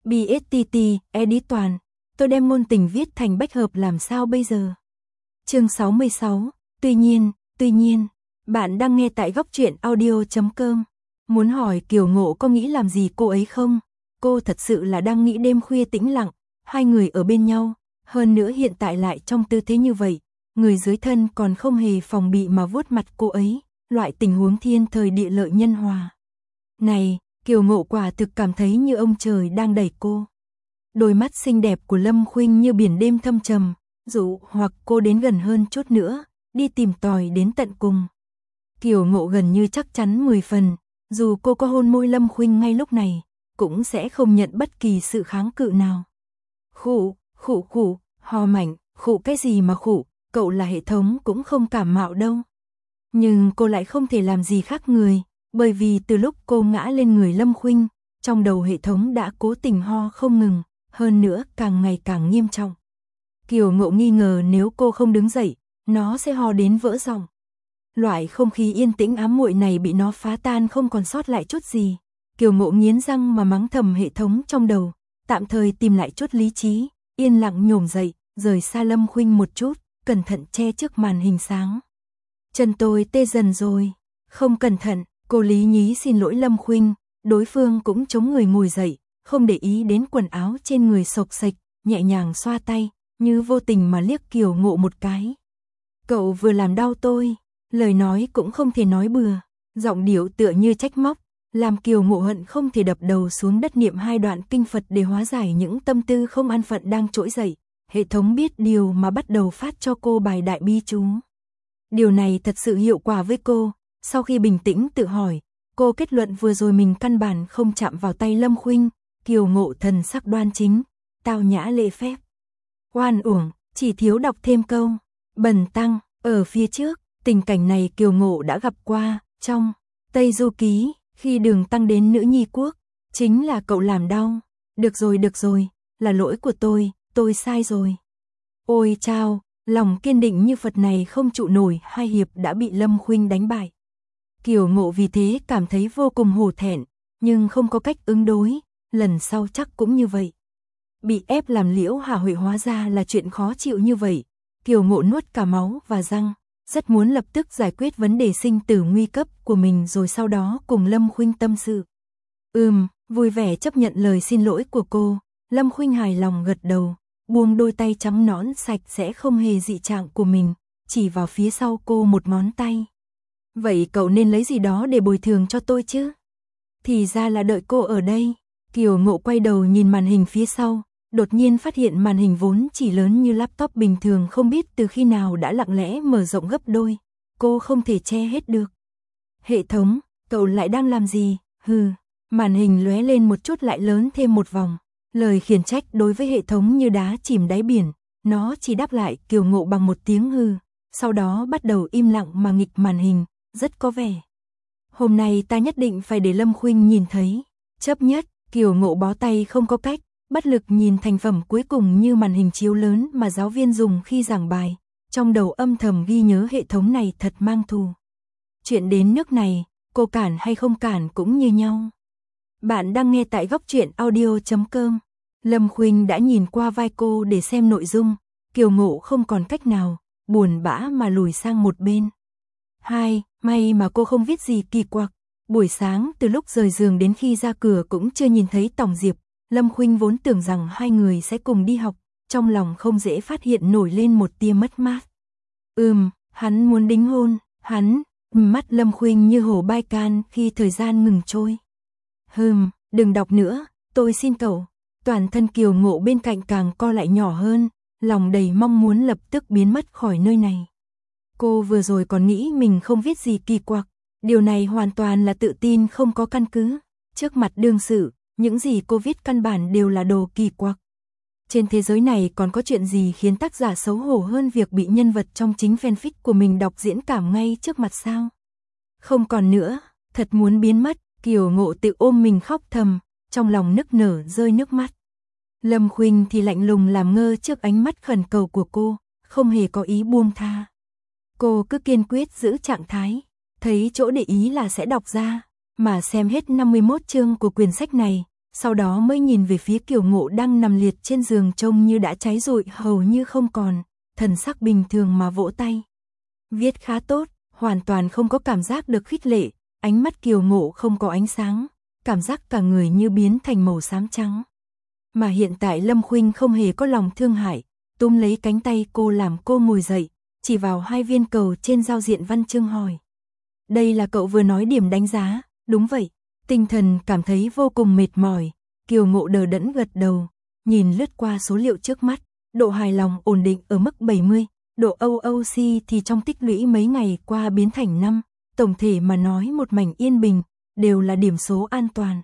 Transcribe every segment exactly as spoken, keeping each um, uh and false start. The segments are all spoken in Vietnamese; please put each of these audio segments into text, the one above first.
bê ét tê tê, edit toàn. Tôi đem ngôn tình viết thành bách hợp làm sao bây giờ? Chương sáu mươi sáu. Tuy nhiên, tuy nhiên, bạn đang nghe tại góc truyện audio chấm com. Muốn hỏi Kiều Ngộ có nghĩ làm gì cô ấy không? Cô thật sự là đang nghĩ đêm khuya tĩnh lặng, hai người ở bên nhau, hơn nữa hiện tại lại trong tư thế như vậy, người dưới thân còn không hề phòng bị mà vuốt mặt cô ấy, loại tình huống thiên thời địa lợi nhân hòa. Này, Kiều Ngộ quả thực cảm thấy như ông trời đang đẩy cô. Đôi mắt xinh đẹp của Lâm Khuynh như biển đêm thâm trầm, dụ hoặc cô đến gần hơn chút nữa, đi tìm tòi đến tận cùng. Kiều Ngộ gần như chắc chắn mười phần, dù cô có hôn môi Lâm Khuynh ngay lúc này, cũng sẽ không nhận bất kỳ sự kháng cự nào. Khụ, khụ khụ, ho mạnh, khụ cái gì mà khụ, cậu là hệ thống cũng không cảm mạo đâu. Nhưng cô lại không thể làm gì khác người, bởi vì từ lúc cô ngã lên người Lâm Khuynh, trong đầu hệ thống đã cố tình ho không ngừng, hơn nữa càng ngày càng nghiêm trọng. Kiều Ngộ nghi ngờ nếu cô không đứng dậy, nó sẽ ho đến vỡ giọng. Loại không khí yên tĩnh ám muội này bị nó phá tan không còn sót lại chút gì. Kiều Ngộ nghiến răng mà mắng thầm hệ thống trong đầu, tạm thời tìm lại chút lý trí, yên lặng nhổm dậy, rời xa Lâm Khuynh một chút, cẩn thận che trước màn hình sáng. Chân tôi tê dần rồi, không cẩn thận, cô lý nhí xin lỗi Lâm Khuynh, đối phương cũng chống người ngồi dậy, không để ý đến quần áo trên người xộc xệch, nhẹ nhàng xoa tay, như vô tình mà liếc Kiều Ngộ một cái. Cậu vừa làm đau tôi, lời nói cũng không thể nói bừa, giọng điệu tựa như trách móc, làm Kiều Ngộ hận không thể đập đầu xuống đất niệm hai đoạn kinh Phật để hóa giải những tâm tư không an phận đang trỗi dậy. Hệ thống biết điều mà bắt đầu phát cho cô bài đại bi chú. Điều này thật sự hiệu quả với cô, sau khi bình tĩnh tự hỏi, cô kết luận vừa rồi mình căn bản không chạm vào tay Lâm Khuynh. Kiều Ngộ thần sắc đoan chính, tao nhã lễ phép. Oan uổng, chỉ thiếu đọc thêm câu bần tăng ở phía trước. Tình cảnh này Kiều Ngộ đã gặp qua trong Tây Du Ký, khi Đường Tăng đến Nữ Nhi Quốc, chính là cậu làm đau. Được rồi, được rồi, là lỗi của tôi, tôi sai rồi. Ôi chao, lòng kiên định như Phật này không trụ nổi, hai hiệp đã bị Lâm Khuynh đánh bại. Kiều Ngộ vì thế cảm thấy vô cùng hổ thẹn, nhưng không có cách ứng đối, lần sau chắc cũng như vậy. Bị ép làm liễu hạ huệ hóa ra là chuyện khó chịu như vậy, Kiều Ngộ nuốt cả máu và răng, rất muốn lập tức giải quyết vấn đề sinh tử nguy cấp của mình rồi sau đó cùng Lâm Khuynh tâm sự. Ừm, vui vẻ chấp nhận lời xin lỗi của cô, Lâm Khuynh hài lòng gật đầu, buông đôi tay trắng nõn sạch sẽ không hề dị trạng của mình, chỉ vào phía sau cô một ngón tay. Vậy cậu nên lấy gì đó để bồi thường cho tôi chứ? Thì ra là đợi cô ở đây. Kiều Ngộ quay đầu nhìn màn hình phía sau, đột nhiên phát hiện màn hình vốn chỉ lớn như laptop bình thường không biết từ khi nào đã lặng lẽ mở rộng gấp đôi. Cô không thể che hết được. Hệ thống, cậu lại đang làm gì? Hừ, màn hình lóe lên một chút lại lớn thêm một vòng. Lời khiển trách đối với hệ thống như đá chìm đáy biển, nó chỉ đáp lại Kiều Ngộ bằng một tiếng hừ, sau đó bắt đầu im lặng mà nghịch màn hình, rất có vẻ. Hôm nay ta nhất định phải để Lâm Khuynh nhìn thấy. Chấp nhất, Kiều Ngộ bó tay không có cách, bất lực nhìn thành phẩm cuối cùng như màn hình chiếu lớn mà giáo viên dùng khi giảng bài, trong đầu âm thầm ghi nhớ hệ thống này thật mang thù. Chuyện đến nước này, cô cản hay không cản cũng như nhau. Bạn đang nghe tại góc truyện audio chấm com. Lâm Khuynh đã nhìn qua vai cô để xem nội dung, Kiều Ngộ không còn cách nào, buồn bã mà lùi sang một bên. Hai, may mà cô không viết gì kỳ quặc. Buổi sáng từ lúc rời giường đến khi ra cửa cũng chưa nhìn thấy Tòng Diệp. Lâm Khuynh vốn tưởng rằng hai người sẽ cùng đi học, trong lòng không dễ phát hiện nổi lên một tia mất mát. Ừm, hắn muốn đính hôn, hắn, mắt Lâm Khuynh như hồ bay can khi thời gian ngừng trôi. Hừm, đừng đọc nữa, tôi xin cậu. Toàn thân Kiều Ngộ bên cạnh càng co lại nhỏ hơn, lòng đầy mong muốn lập tức biến mất khỏi nơi này. Cô vừa rồi còn nghĩ mình không viết gì kỳ quặc, điều này hoàn toàn là tự tin không có căn cứ. Trước mặt đương sự, những gì cô viết căn bản đều là đồ kỳ quặc. Trên thế giới này còn có chuyện gì khiến tác giả xấu hổ hơn việc bị nhân vật trong chính fanfic của mình đọc diễn cảm ngay trước mặt sao? Không còn nữa, thật muốn biến mất, Kiều Ngộ tự ôm mình khóc thầm, trong lòng nức nở rơi nước mắt. Lâm Khuynh thì lạnh lùng làm ngơ trước ánh mắt khẩn cầu của cô, không hề có ý buông tha. Cô cứ kiên quyết giữ trạng thái, thấy chỗ để ý là sẽ đọc ra, mà xem hết năm mươi mốt chương của quyển sách này, sau đó mới nhìn về phía Kiều Ngộ đang nằm liệt trên giường trông như đã cháy rụi hầu như không còn, thần sắc bình thường mà vỗ tay. Viết khá tốt, hoàn toàn không có cảm giác được khích lệ, ánh mắt Kiều Ngộ không có ánh sáng, cảm giác cả người như biến thành màu xám trắng. Mà hiện tại Lâm Khuynh không hề có lòng thương hại, túm lấy cánh tay cô làm cô ngồi dậy, chỉ vào hai viên cầu trên giao diện văn chương hỏi. Đây là cậu vừa nói điểm đánh giá, đúng vậy. Tinh thần cảm thấy vô cùng mệt mỏi, Kiều Ngộ đờ đẫn gật đầu, nhìn lướt qua số liệu trước mắt, độ hài lòng ổn định ở mức bảy mươi, độ o o xê thì trong tích lũy mấy ngày qua biến thành năm, tổng thể mà nói một mảnh yên bình, đều là điểm số an toàn.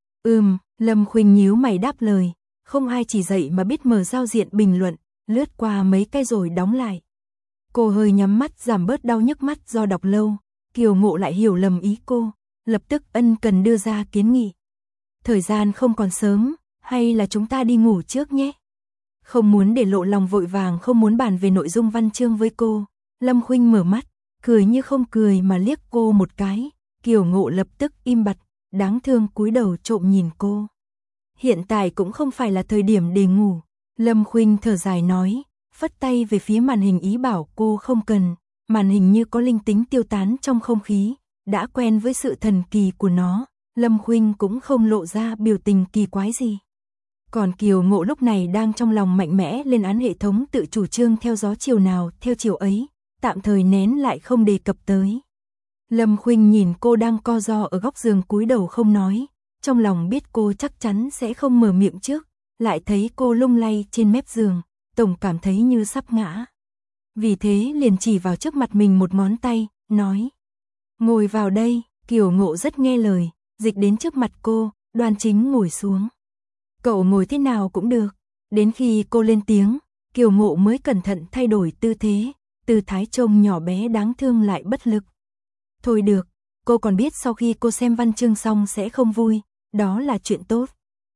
Ừm, Lâm Khuynh nhíu mày đáp lời, không ai chỉ dạy mà biết mở giao diện bình luận, lướt qua mấy cái rồi đóng lại. Cô hơi nhắm mắt giảm bớt đau nhức mắt do đọc lâu, Kiều Ngộ lại hiểu lầm ý cô, lập tức ân cần đưa ra kiến nghị. Thời gian không còn sớm, hay là chúng ta đi ngủ trước nhé. Không muốn để lộ lòng vội vàng không muốn bàn về nội dung văn chương với cô, Lâm Khuynh mở mắt, cười như không cười mà liếc cô một cái, Kiều Ngộ lập tức im bặt, đáng thương cúi đầu trộm nhìn cô. Hiện tại cũng không phải là thời điểm để ngủ, Lâm Khuynh thở dài nói, phất tay về phía màn hình ý bảo cô không cần, màn hình như có linh tính tiêu tán trong không khí, đã quen với sự thần kỳ của nó, Lâm Khuynh cũng không lộ ra biểu tình kỳ quái gì. Còn Kiều Ngộ lúc này đang trong lòng mạnh mẽ lên án hệ thống tự chủ trương theo gió chiều nào theo chiều ấy, tạm thời nén lại không đề cập tới. Lâm Khuynh nhìn cô đang co ro ở góc giường cúi đầu không nói, trong lòng biết cô chắc chắn sẽ không mở miệng trước, lại thấy cô lung lay trên mép giường, tổng cảm thấy như sắp ngã. Vì thế liền chỉ vào trước mặt mình một ngón tay, nói. Ngồi vào đây, Kiều Ngộ rất nghe lời, dịch đến trước mặt cô, đoan chính ngồi xuống. Cậu ngồi thế nào cũng được. Đến khi cô lên tiếng, Kiều Ngộ mới cẩn thận thay đổi tư thế, tư thái trông nhỏ bé đáng thương lại bất lực. Thôi được, cô còn biết sau khi cô xem văn chương xong sẽ không vui, đó là chuyện tốt.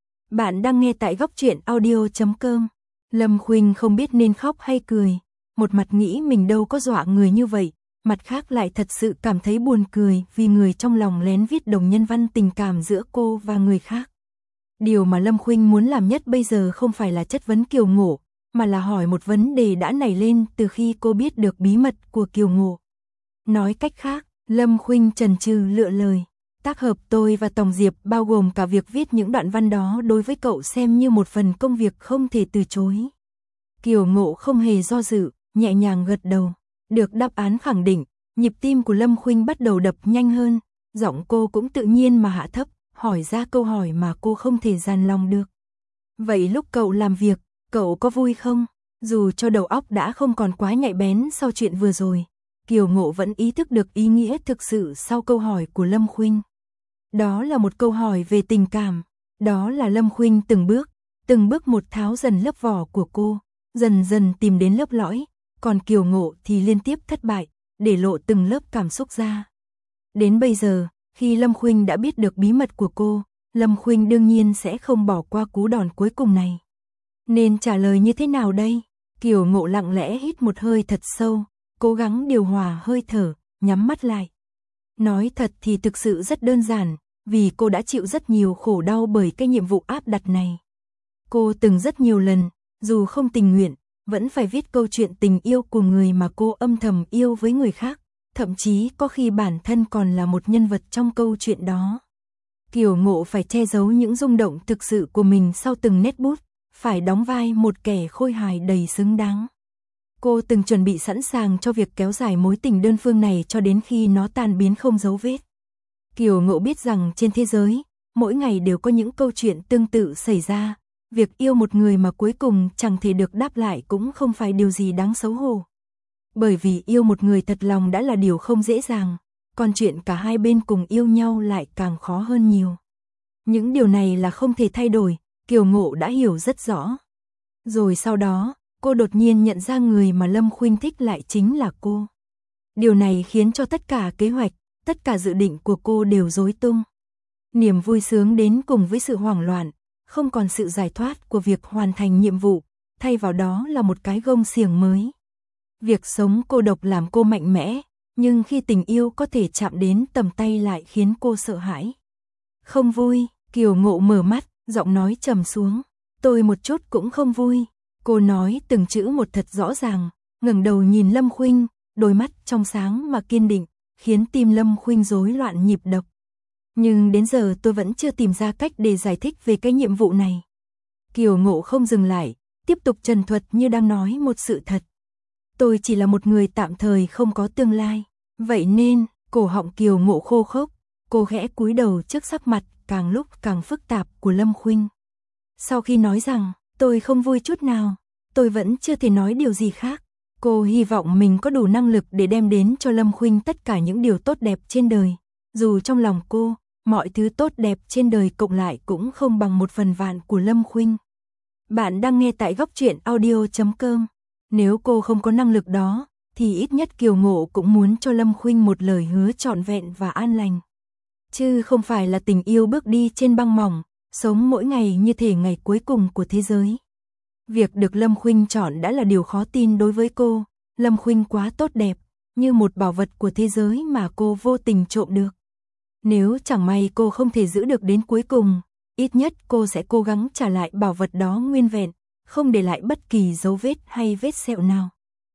Bạn đang nghe tại góc truyện audio chấm com. Lâm Khuynh không biết nên khóc hay cười, một mặt nghĩ mình đâu có dọa người như vậy, mặt khác lại thật sự cảm thấy buồn cười vì người trong lòng lén viết đồng nhân văn tình cảm giữa cô và người khác. Điều mà Lâm Khuynh muốn làm nhất bây giờ không phải là chất vấn Kiều Ngộ, mà là hỏi một vấn đề đã nảy lên từ khi cô biết được bí mật của Kiều Ngộ. Nói cách khác, Lâm Khuynh chần chừ lựa lời, tác hợp tôi và Tòng Diệp bao gồm cả việc viết những đoạn văn đó đối với cậu xem như một phần công việc không thể từ chối. Kiều Ngộ không hề do dự, nhẹ nhàng gật đầu. Được đáp án khẳng định, nhịp tim của Lâm Khuynh bắt đầu đập nhanh hơn, giọng cô cũng tự nhiên mà hạ thấp, hỏi ra câu hỏi mà cô không thể dằn lòng được. Vậy lúc cậu làm việc, cậu có vui không? Dù cho đầu óc đã không còn quá nhạy bén sau chuyện vừa rồi, Kiều Ngộ vẫn ý thức được ý nghĩa thực sự sau câu hỏi của Lâm Khuynh. Đó là một câu hỏi về tình cảm, đó là Lâm Khuynh từng bước, từng bước một tháo dần lớp vỏ của cô, dần dần tìm đến lớp lõi, còn Kiều Ngộ thì liên tiếp thất bại, để lộ từng lớp cảm xúc ra. Đến bây giờ, khi Lâm Khuynh đã biết được bí mật của cô, Lâm Khuynh đương nhiên sẽ không bỏ qua cú đòn cuối cùng này. Nên trả lời như thế nào đây? Kiều Ngộ lặng lẽ hít một hơi thật sâu, cố gắng điều hòa hơi thở, nhắm mắt lại. Nói thật thì thực sự rất đơn giản, vì cô đã chịu rất nhiều khổ đau bởi cái nhiệm vụ áp đặt này. Cô từng rất nhiều lần, dù không tình nguyện, vẫn phải viết câu chuyện tình yêu của người mà cô âm thầm yêu với người khác, thậm chí có khi bản thân còn là một nhân vật trong câu chuyện đó. Kiều Ngộ phải che giấu những rung động thực sự của mình sau từng nét bút, phải đóng vai một kẻ khôi hài đầy xứng đáng. Cô từng chuẩn bị sẵn sàng cho việc kéo dài mối tình đơn phương này cho đến khi nó tan biến không dấu vết. Kiều Ngộ biết rằng trên thế giới, mỗi ngày đều có những câu chuyện tương tự xảy ra. Việc yêu một người mà cuối cùng chẳng thể được đáp lại cũng không phải điều gì đáng xấu hổ. Bởi vì yêu một người thật lòng đã là điều không dễ dàng, còn chuyện cả hai bên cùng yêu nhau lại càng khó hơn nhiều. Những điều này là không thể thay đổi, Kiều Ngộ đã hiểu rất rõ. Rồi sau đó, cô đột nhiên nhận ra người mà Lâm Khuynh thích lại chính là cô. Điều này khiến cho tất cả kế hoạch, tất cả dự định của cô đều rối tung. Niềm vui sướng đến cùng với sự hoảng loạn, không còn sự giải thoát của việc hoàn thành nhiệm vụ, thay vào đó là một cái gông xiềng mới. Việc sống cô độc làm cô mạnh mẽ, nhưng khi tình yêu có thể chạm đến tầm tay lại khiến cô sợ hãi. Không vui, Kiều Ngộ mở mắt, giọng nói trầm xuống. Tôi một chút cũng không vui. Cô nói từng chữ một thật rõ ràng, ngẩng đầu nhìn Lâm Khuynh, đôi mắt trong sáng mà kiên định, khiến tim Lâm Khuynh rối loạn nhịp đập. Nhưng đến giờ tôi vẫn chưa tìm ra cách để giải thích về cái nhiệm vụ này. Kiều Ngộ không dừng lại, tiếp tục trần thuật như đang nói một sự thật. Tôi chỉ là một người tạm thời không có tương lai. Vậy nên, cổ họng Kiều Ngộ khô khốc, cô khẽ cúi đầu trước sắc mặt càng lúc càng phức tạp của Lâm Khuynh. Sau khi nói rằng, tôi không vui chút nào, tôi vẫn chưa thể nói điều gì khác. Cô hy vọng mình có đủ năng lực để đem đến cho Lâm Khuynh tất cả những điều tốt đẹp trên đời. Dù trong lòng cô, mọi thứ tốt đẹp trên đời cộng lại cũng không bằng một phần vạn của Lâm Khuynh. Bạn đang nghe tại góc truyện audio chấm com. Nếu cô không có năng lực đó, thì ít nhất Kiều Ngộ cũng muốn cho Lâm Khuynh một lời hứa trọn vẹn và an lành. Chứ không phải là tình yêu bước đi trên băng mỏng, sống mỗi ngày như thể ngày cuối cùng của thế giới. Việc được Lâm Khuynh chọn đã là điều khó tin đối với cô. Lâm Khuynh quá tốt đẹp, như một bảo vật của thế giới mà cô vô tình trộm được. Nếu chẳng may cô không thể giữ được đến cuối cùng, ít nhất cô sẽ cố gắng trả lại bảo vật đó nguyên vẹn, không để lại bất kỳ dấu vết hay vết sẹo nào.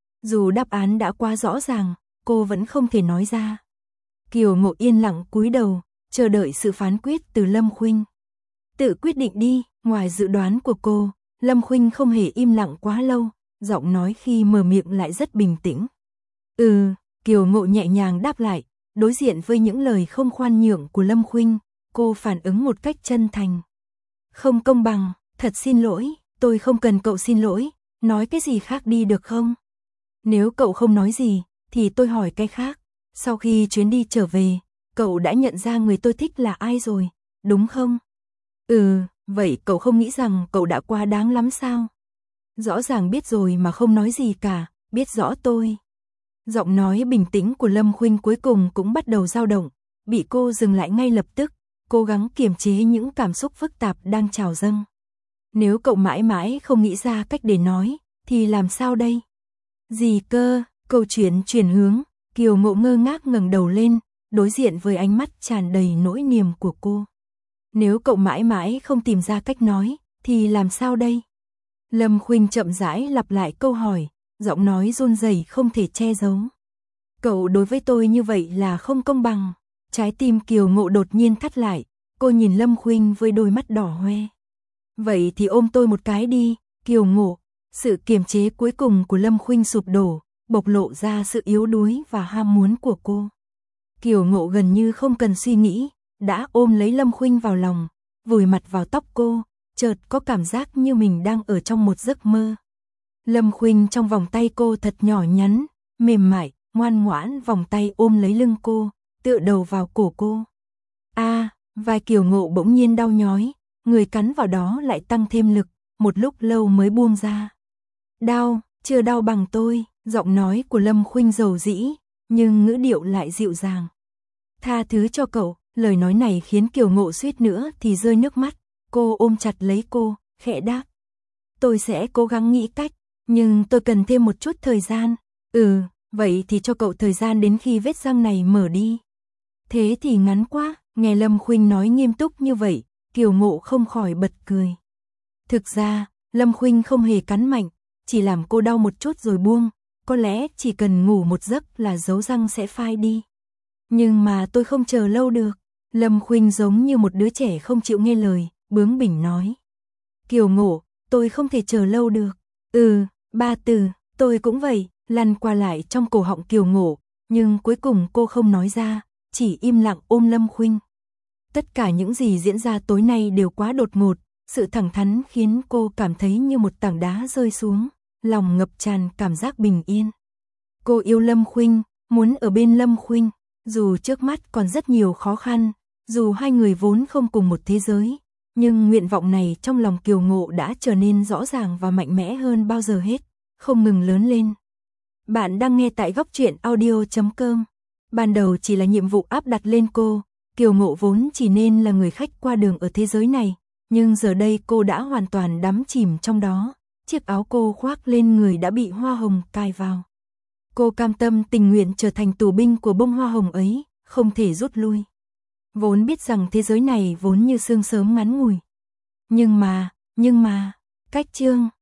Dù đáp án đã quá rõ ràng, cô vẫn không thể nói ra. Kiều Ngộ yên lặng cúi đầu, chờ đợi sự phán quyết từ Lâm Khuynh. Tự quyết định đi. Ngoài dự đoán của cô, Lâm Khuynh không hề im lặng quá lâu, giọng nói khi mở miệng lại rất bình tĩnh. Ừ, Kiều Ngộ nhẹ nhàng đáp lại, đối diện với những lời không khoan nhượng của Lâm Khuynh, cô phản ứng một cách chân thành. Không công bằng, thật xin lỗi, tôi không cần cậu xin lỗi, nói cái gì khác đi được không? Nếu cậu không nói gì, thì tôi hỏi cái khác. Sau khi chuyến đi trở về, cậu đã nhận ra người tôi thích là ai rồi, đúng không? Ừ, vậy cậu không nghĩ rằng cậu đã quá đáng lắm sao? Rõ ràng biết rồi mà không nói gì cả, biết rõ tôi. Giọng nói bình tĩnh của Lâm Khuynh cuối cùng cũng bắt đầu dao động, bị cô dừng lại ngay lập tức, cố gắng kiềm chế những cảm xúc phức tạp đang trào dâng. Nếu cậu mãi mãi không nghĩ ra cách để nói, thì làm sao đây? Gì cơ? Câu chuyện chuyển hướng, Kiều Ngộ ngơ ngác ngẩng đầu lên, đối diện với ánh mắt tràn đầy nỗi niềm của cô. Nếu cậu mãi mãi không tìm ra cách nói, thì làm sao đây? Lâm Khuynh chậm rãi lặp lại câu hỏi, giọng nói run rẩy không thể che giấu. Cậu đối với tôi như vậy là không công bằng. Trái tim Kiều Ngộ đột nhiên thắt lại, cô nhìn Lâm Khuynh với đôi mắt đỏ hoe. Vậy thì ôm tôi một cái đi, Kiều Ngộ. Sự kiềm chế cuối cùng của Lâm Khuynh sụp đổ, bộc lộ ra sự yếu đuối và ham muốn của cô. Kiều Ngộ gần như không cần suy nghĩ, đã ôm lấy Lâm Khuynh vào lòng, vùi mặt vào tóc cô, chợt có cảm giác như mình đang ở trong một giấc mơ. Lâm Khuynh trong vòng tay cô thật nhỏ nhắn, mềm mại, ngoan ngoãn vòng tay ôm lấy lưng cô, tựa đầu vào cổ cô. A, à, vai Kiều Ngộ bỗng nhiên đau nhói, người cắn vào đó lại tăng thêm lực, một lúc lâu mới buông ra. Đau, chưa đau bằng tôi, giọng nói của Lâm Khuynh dầu dĩ, nhưng ngữ điệu lại dịu dàng. Tha thứ cho cậu, lời nói này khiến Kiều Ngộ suýt nữa thì rơi nước mắt, cô ôm chặt lấy cô, khẽ đáp. Tôi sẽ cố gắng nghĩ cách, nhưng tôi cần thêm một chút thời gian. Ừ, vậy thì cho cậu thời gian đến khi vết răng này mở đi. Thế thì ngắn quá, nghe Lâm Khuynh nói nghiêm túc như vậy, Kiều Ngộ không khỏi bật cười. Thực ra, Lâm Khuynh không hề cắn mạnh, chỉ làm cô đau một chút rồi buông, có lẽ chỉ cần ngủ một giấc là dấu răng sẽ phai đi. Nhưng mà tôi không chờ lâu được, Lâm Khuynh giống như một đứa trẻ không chịu nghe lời, bướng bỉnh nói. Kiều Ngộ, tôi không thể chờ lâu được. Ừ, ba từ, tôi cũng vậy, lăn qua lại trong cổ họng Kiều Ngộ, nhưng cuối cùng cô không nói ra, chỉ im lặng ôm Lâm Khuynh. Tất cả những gì diễn ra tối nay đều quá đột ngột, sự thẳng thắn khiến cô cảm thấy như một tảng đá rơi xuống, lòng ngập tràn cảm giác bình yên. Cô yêu Lâm Khuynh, muốn ở bên Lâm Khuynh, dù trước mắt còn rất nhiều khó khăn, dù hai người vốn không cùng một thế giới, nhưng nguyện vọng này trong lòng Kiều Ngộ đã trở nên rõ ràng và mạnh mẽ hơn bao giờ hết, không ngừng lớn lên. Bạn đang nghe tại góc truyện audio chấm com. Ban đầu chỉ là nhiệm vụ áp đặt lên cô, Kiều Ngộ vốn chỉ nên là người khách qua đường ở thế giới này, nhưng giờ đây cô đã hoàn toàn đắm chìm trong đó, chiếc áo cô khoác lên người đã bị hoa hồng cài vào. Cô cam tâm tình nguyện trở thành tù binh của bông hoa hồng ấy, không thể rút lui. Vốn biết rằng thế giới này vốn như sương sớm ngắn ngủi. Nhưng mà, nhưng mà, cách chương